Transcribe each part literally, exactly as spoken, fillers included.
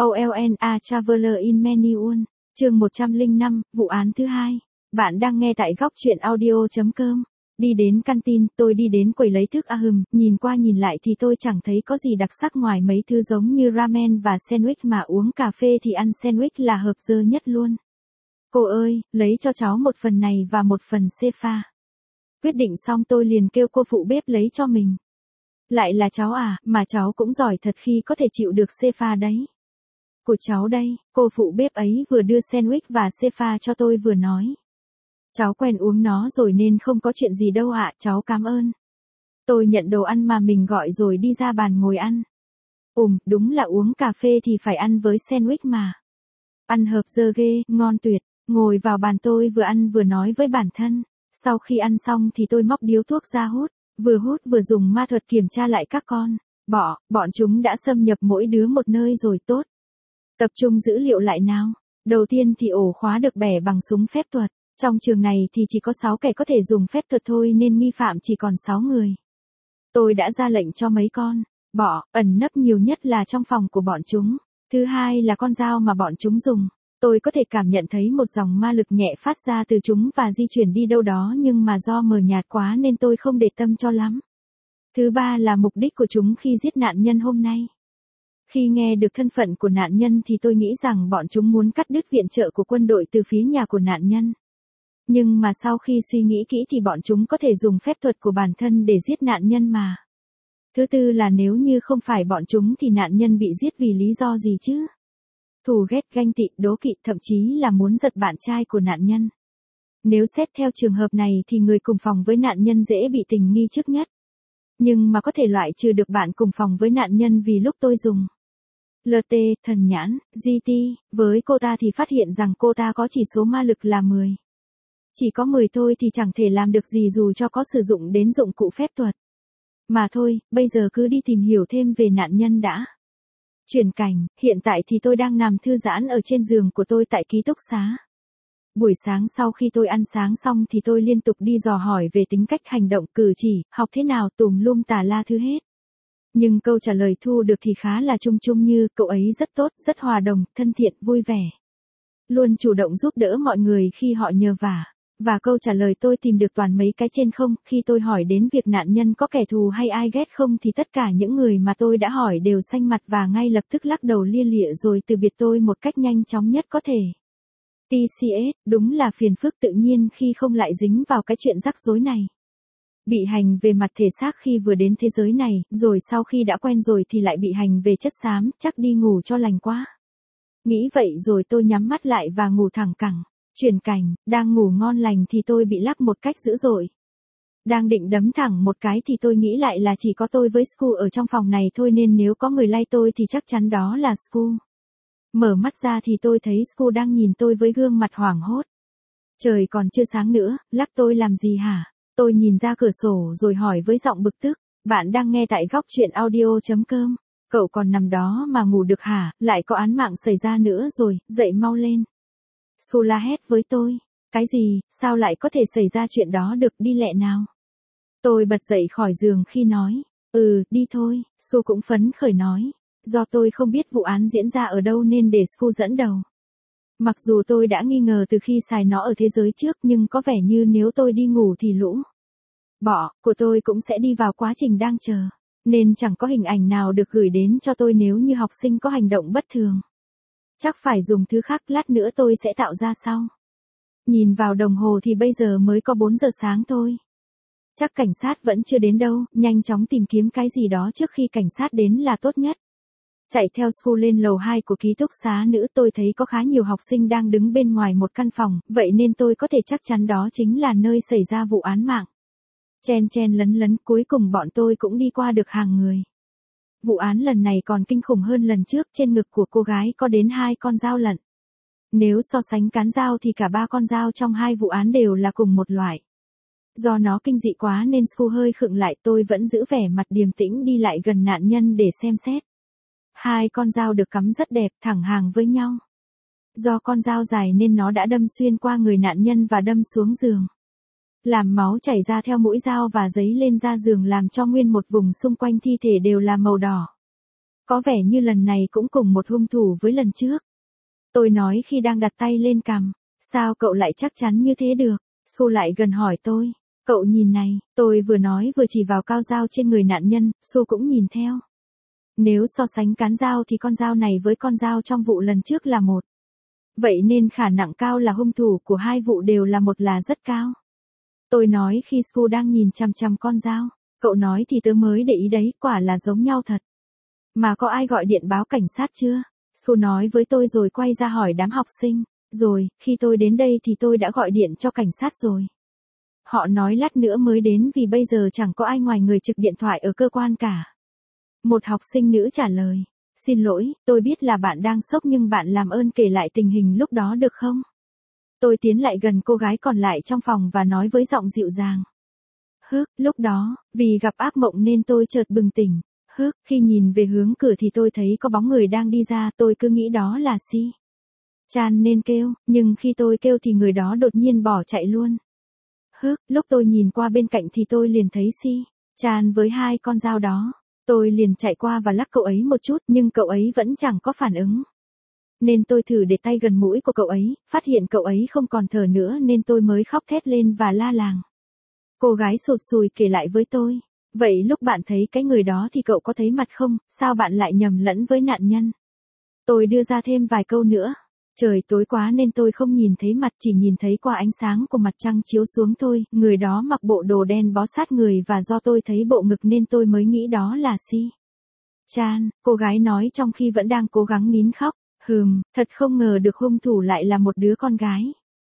O L N A Traveler in Manual, chương một trăm lẻ năm, vụ án thứ hai. Bạn đang nghe tại góc truyện audio.com. Đi đến canteen, tôi đi đến quầy lấy thức Ahum, nhìn qua nhìn lại thì tôi chẳng thấy có gì đặc sắc ngoài mấy thứ giống như ramen và sandwich mà uống cà phê thì ăn sandwich là hợp dơ nhất luôn. Cô ơi, lấy cho cháu một phần này và một phần xê pha. Quyết định xong tôi liền kêu cô phụ bếp lấy cho mình. Lại là cháu à, mà cháu cũng giỏi thật khi có thể chịu được xê pha đấy. Của cháu đây, cô phụ bếp ấy vừa đưa sandwich và xê pha cho tôi vừa nói. Cháu quen uống nó rồi nên không có chuyện gì đâu ạ, cháu cảm ơn. Tôi nhận đồ ăn mà mình gọi rồi đi ra bàn ngồi ăn. Ừm, đúng là uống cà phê thì phải ăn với sandwich mà. Ăn hợp dơ ghê, ngon tuyệt. Ngồi vào bàn tôi vừa ăn vừa nói với bản thân. Sau khi ăn xong thì tôi móc điếu thuốc ra hút, vừa hút vừa dùng ma thuật kiểm tra lại các con bọ, bọn chúng đã xâm nhập mỗi đứa một nơi rồi tốt. Tập trung dữ liệu lại nào. Đầu tiên thì ổ khóa được bẻ bằng súng phép thuật. Trong trường này thì chỉ có sáu kẻ có thể dùng phép thuật thôi nên nghi phạm chỉ còn sáu người. Tôi đã ra lệnh cho mấy con bọ ẩn nấp nhiều nhất là trong phòng của bọn chúng. Thứ hai là con dao mà bọn chúng dùng. Tôi có thể cảm nhận thấy một dòng ma lực nhẹ phát ra từ chúng và di chuyển đi đâu đó nhưng mà do mờ nhạt quá nên tôi không để tâm cho lắm. Thứ ba là mục đích của chúng khi giết nạn nhân hôm nay. Khi nghe được thân phận của nạn nhân thì tôi nghĩ rằng bọn chúng muốn cắt đứt viện trợ của quân đội từ phía nhà của nạn nhân. Nhưng mà sau khi suy nghĩ kỹ thì bọn chúng có thể dùng phép thuật của bản thân để giết nạn nhân mà. Thứ tư là nếu như không phải bọn chúng thì nạn nhân bị giết vì lý do gì chứ? Thù ghét, ganh tị, đố kỵ, thậm chí là muốn giật bạn trai của nạn nhân. Nếu xét theo trường hợp này thì người cùng phòng với nạn nhân dễ bị tình nghi trước nhất. Nhưng mà có thể loại trừ được bạn cùng phòng với nạn nhân vì lúc tôi dùng lờ tê, thần nhãn, giê tê, với cô ta thì phát hiện rằng cô ta có chỉ số ma lực là mười. Chỉ có mười thôi thì chẳng thể làm được gì dù cho có sử dụng đến dụng cụ phép thuật. Mà thôi, bây giờ cứ đi tìm hiểu thêm về nạn nhân đã. Chuyển cảnh, hiện tại thì tôi đang nằm thư giãn ở trên giường của tôi tại ký túc xá. Buổi sáng sau khi tôi ăn sáng xong thì tôi liên tục đi dò hỏi về tính cách hành động, cử chỉ, học thế nào tùm lum tà la thứ hết. Nhưng câu trả lời thu được thì khá là chung chung như cậu ấy rất tốt, rất hòa đồng, thân thiện, vui vẻ. Luôn chủ động giúp đỡ mọi người khi họ nhờ vả. Và câu trả lời tôi tìm được toàn mấy cái trên không. Khi tôi hỏi đến việc nạn nhân có kẻ thù hay ai ghét không thì tất cả những người mà tôi đã hỏi đều xanh mặt và ngay lập tức lắc đầu lia lịa rồi từ biệt tôi một cách nhanh chóng nhất có thể. tê xê ét, đúng là phiền phức tự nhiên khi không lại dính vào cái chuyện rắc rối này. Bị hành về mặt thể xác khi vừa đến thế giới này, rồi sau khi đã quen rồi thì lại bị hành về chất xám, chắc đi ngủ cho lành quá. Nghĩ vậy rồi tôi nhắm mắt lại và ngủ thẳng cẳng. Chuyển cảnh, đang ngủ ngon lành thì tôi bị lắc một cách dữ dội. Đang định đấm thẳng một cái thì tôi nghĩ lại là chỉ có tôi với Sku ở trong phòng này thôi nên nếu có người lay tôi thì chắc chắn đó là Sku. Mở mắt ra thì tôi thấy Sku đang nhìn tôi với gương mặt hoảng hốt. Trời còn chưa sáng nữa, lắc tôi làm gì hả? Tôi nhìn ra cửa sổ rồi hỏi với giọng bực tức. Bạn đang nghe tại góc truyện audio.com. Cậu còn nằm đó mà ngủ được hả? Lại có án mạng xảy ra nữa rồi, dậy mau lên. Sku la hét với tôi. Cái gì, sao lại có thể xảy ra chuyện đó được, đi lẹ nào. Tôi bật dậy khỏi giường khi nói. Ừ, đi thôi, Sku cũng phấn khởi nói. Do tôi không biết vụ án diễn ra ở đâu nên để Sku dẫn đầu. Mặc dù tôi đã nghi ngờ từ khi xài nó ở thế giới trước nhưng có vẻ như nếu tôi đi ngủ thì lũ bọ của tôi cũng sẽ đi vào quá trình đang chờ. Nên chẳng có hình ảnh nào được gửi đến cho tôi nếu như học sinh có hành động bất thường. Chắc phải dùng thứ khác, lát nữa tôi sẽ tạo ra sau. Nhìn vào đồng hồ thì bây giờ mới có bốn giờ sáng thôi. Chắc cảnh sát vẫn chưa đến đâu, nhanh chóng tìm kiếm cái gì đó trước khi cảnh sát đến là tốt nhất. Chạy theo Sku lên lầu hai của ký túc xá nữ, tôi thấy có khá nhiều học sinh đang đứng bên ngoài một căn phòng, vậy nên tôi có thể chắc chắn đó chính là nơi xảy ra vụ án mạng. Chen chen lấn lấn, cuối cùng bọn tôi cũng đi qua được hàng người. Vụ án lần này còn kinh khủng hơn lần trước, trên ngực của cô gái có đến hai con dao lận. Nếu so sánh cán dao thì cả ba con dao trong hai vụ án đều là cùng một loại. Do nó kinh dị quá nên Sku hơi khựng lại, tôi vẫn giữ vẻ mặt điềm tĩnh đi lại gần nạn nhân để xem xét. Hai con dao được cắm rất đẹp, thẳng hàng với nhau. Do con dao dài nên nó đã đâm xuyên qua người nạn nhân và đâm xuống giường. Làm máu chảy ra theo mũi dao và dấy lên da giường làm cho nguyên một vùng xung quanh thi thể đều là màu đỏ. Có vẻ như lần này cũng cùng một hung thủ với lần trước. Tôi nói khi đang đặt tay lên cằm. Sao cậu lại chắc chắn như thế được? Su lại gần hỏi tôi. Cậu nhìn này, tôi vừa nói vừa chỉ vào cao dao trên người nạn nhân, Su cũng nhìn theo. Nếu so sánh cán dao thì con dao này với con dao trong vụ lần trước là một. Vậy nên khả năng cao là hung thủ của hai vụ đều là một là rất cao. Tôi nói khi Su đang nhìn chằm chằm con dao. Cậu nói thì tớ mới để ý đấy, quả là giống nhau thật. Mà có ai gọi điện báo cảnh sát chưa? Su nói với tôi rồi quay ra hỏi đám học sinh. Rồi, khi tôi đến đây thì tôi đã gọi điện cho cảnh sát rồi. Họ nói lát nữa mới đến vì bây giờ chẳng có ai ngoài người trực điện thoại ở cơ quan cả. Một học sinh nữ trả lời. Xin lỗi, tôi biết là bạn đang sốc nhưng bạn làm ơn kể lại tình hình lúc đó được không? Tôi tiến lại gần cô gái còn lại trong phòng và nói với giọng dịu dàng. Hức, lúc đó, vì gặp ác mộng nên tôi chợt bừng tỉnh. Hức, khi nhìn về hướng cửa thì tôi thấy có bóng người đang đi ra, tôi cứ nghĩ đó là Si. Chan nên kêu, nhưng khi tôi kêu thì người đó đột nhiên bỏ chạy luôn. Hức, lúc tôi nhìn qua bên cạnh thì tôi liền thấy Si. Chan với hai con dao đó. Tôi liền chạy qua và lắc cậu ấy một chút nhưng cậu ấy vẫn chẳng có phản ứng. Nên tôi thử để tay gần mũi của cậu ấy, phát hiện cậu ấy không còn thở nữa nên tôi mới khóc thét lên và la làng. Cô gái sụt sùi kể lại với tôi. Vậy lúc bạn thấy cái người đó thì cậu có thấy mặt không, sao bạn lại nhầm lẫn với nạn nhân? Tôi đưa ra thêm vài câu nữa. Trời tối quá nên tôi không nhìn thấy mặt, chỉ nhìn thấy qua ánh sáng của mặt trăng chiếu xuống thôi. Người đó mặc bộ đồ đen bó sát người và do tôi thấy bộ ngực nên tôi mới nghĩ đó là Si. Chan, cô gái nói trong khi vẫn đang cố gắng nín khóc. Hừm, thật không ngờ được hung thủ lại là một đứa con gái.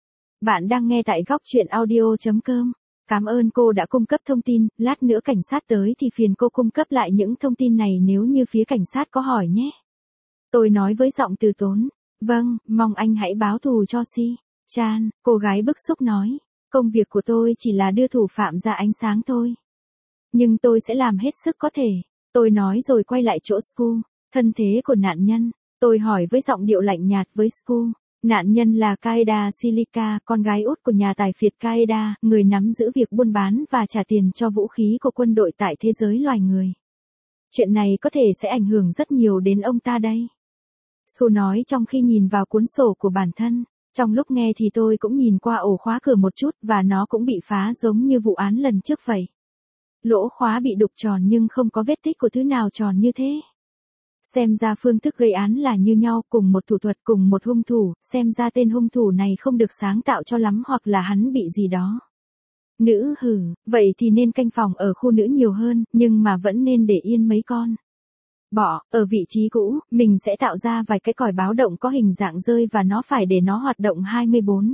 Bạn đang nghe tại góc truyện audio chấm com. Cảm ơn cô đã cung cấp thông tin, lát nữa cảnh sát tới thì phiền cô cung cấp lại những thông tin này nếu như phía cảnh sát có hỏi nhé. Tôi nói với giọng từ tốn. Vâng, mong anh hãy báo thù cho Si. Chan, cô gái bức xúc nói. Công việc của tôi chỉ là đưa thủ phạm ra ánh sáng thôi. Nhưng tôi sẽ làm hết sức có thể. Tôi nói rồi quay lại chỗ Sku. Thân thế của nạn nhân. Tôi hỏi với giọng điệu lạnh nhạt với Sku. Nạn nhân là Kaeda Silica, con gái út của nhà tài phiệt Kaeda, người nắm giữ việc buôn bán và trả tiền cho vũ khí của quân đội tại thế giới loài người. Chuyện này có thể sẽ ảnh hưởng rất nhiều đến ông ta đây. Su nói trong khi nhìn vào cuốn sổ của bản thân. Trong lúc nghe thì tôi cũng nhìn qua ổ khóa cửa một chút và nó cũng bị phá giống như vụ án lần trước vậy. Lỗ khóa bị đục tròn nhưng không có vết tích của thứ nào tròn như thế. Xem ra phương thức gây án là như nhau, cùng một thủ thuật, cùng một hung thủ, xem ra tên hung thủ này không được sáng tạo cho lắm hoặc là hắn bị gì đó. Nữ hử, vậy thì nên canh phòng ở khu nữ nhiều hơn, nhưng mà vẫn nên để yên mấy con bọ, ở vị trí cũ, mình sẽ tạo ra vài cái còi báo động có hình dạng rơi và nó phải để nó hoạt động hai mươi bốn.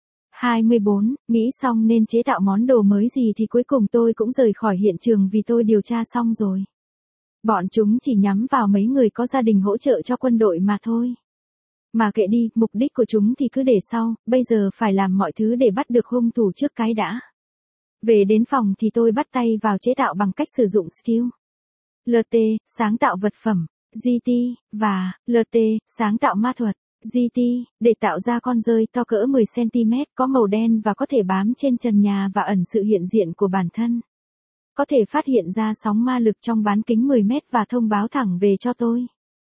hai mươi bốn, nghĩ xong nên chế tạo món đồ mới gì thì cuối cùng tôi cũng rời khỏi hiện trường vì tôi điều tra xong rồi. Bọn chúng chỉ nhắm vào mấy người có gia đình hỗ trợ cho quân đội mà thôi. Mà kệ đi, mục đích của chúng thì cứ để sau, bây giờ phải làm mọi thứ để bắt được hung thủ trước cái đã. Về đến phòng thì tôi bắt tay vào chế tạo bằng cách sử dụng skill. lờ tê, sáng tạo vật phẩm, giê tê, và lờ tê, sáng tạo ma thuật, giê tê, để tạo ra con dơi to cỡ mười xăng ti mét có màu đen và có thể bám trên trần nhà và ẩn sự hiện diện của bản thân. Có thể phát hiện ra sóng ma lực trong bán kính mười mét và thông báo thẳng về cho tôi.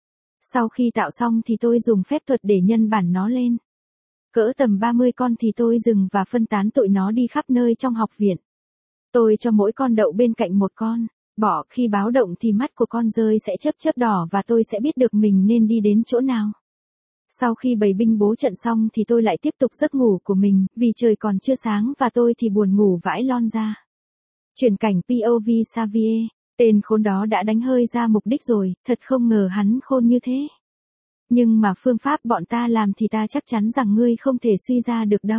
Sau khi tạo xong thì tôi dùng phép thuật để nhân bản nó lên. Cỡ tầm ba mươi con thì tôi dừng và phân tán tụi nó đi khắp nơi trong học viện. Tôi cho mỗi con đậu bên cạnh một con bọ, khi báo động thì mắt của con dơi sẽ chớp chớp đỏ và tôi sẽ biết được mình nên đi đến chỗ nào. Sau khi bày binh bố trận xong thì tôi lại tiếp tục giấc ngủ của mình, vì trời còn chưa sáng và tôi thì buồn ngủ vãi lon ra. Chuyển cảnh pê ô vê Xavier, tên khốn đó đã đánh hơi ra mục đích rồi, thật không ngờ hắn khôn như thế. Nhưng mà phương pháp bọn ta làm thì ta chắc chắn rằng ngươi không thể suy ra được đâu.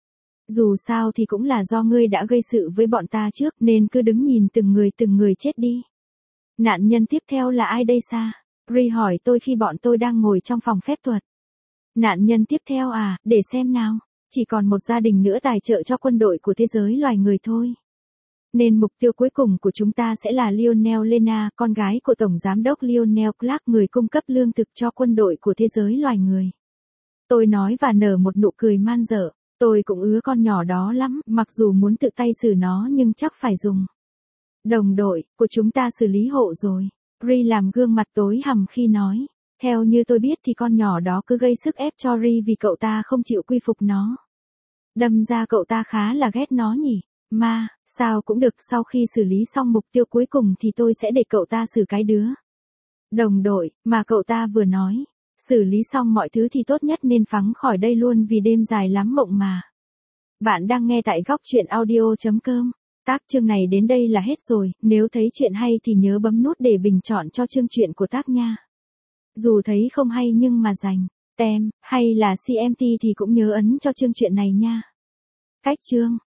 Dù sao thì cũng là do ngươi đã gây sự với bọn ta trước nên cứ đứng nhìn từng người từng người chết đi. Nạn nhân tiếp theo là ai đây Sa? Ri hỏi tôi khi bọn tôi đang ngồi trong phòng phép thuật. Nạn nhân tiếp theo à, để xem nào. Chỉ còn một gia đình nữa tài trợ cho quân đội của thế giới loài người thôi. Nên mục tiêu cuối cùng của chúng ta sẽ là Lionel Lena, con gái của Tổng Giám đốc Lionel Clark, người cung cấp lương thực cho quân đội của thế giới loài người. Tôi nói và nở một nụ cười man dợ. Tôi cũng ứa con nhỏ đó lắm, mặc dù muốn tự tay xử nó nhưng chắc phải dùng đồng đội của chúng ta xử lý hộ rồi. Ri làm gương mặt tối hầm khi nói. Theo như tôi biết thì con nhỏ đó cứ gây sức ép cho Ri vì cậu ta không chịu quy phục nó. Đâm ra cậu ta khá là ghét nó nhỉ. Ma, sao cũng được, sau khi xử lý xong mục tiêu cuối cùng thì tôi sẽ để cậu ta xử cái đứa đồng đội mà cậu ta vừa nói. Xử lý xong mọi thứ thì tốt nhất nên phóng khỏi đây luôn vì đêm dài lắm mộng mà. Bạn đang nghe tại góc truyện audio.com. Tác chương này đến đây là hết rồi, nếu thấy chuyện hay thì nhớ bấm nút để bình chọn cho chương truyện của tác nha. Dù thấy không hay nhưng mà dành tem hay là xê em tê thì cũng nhớ ấn cho chương truyện này nha. Cách chương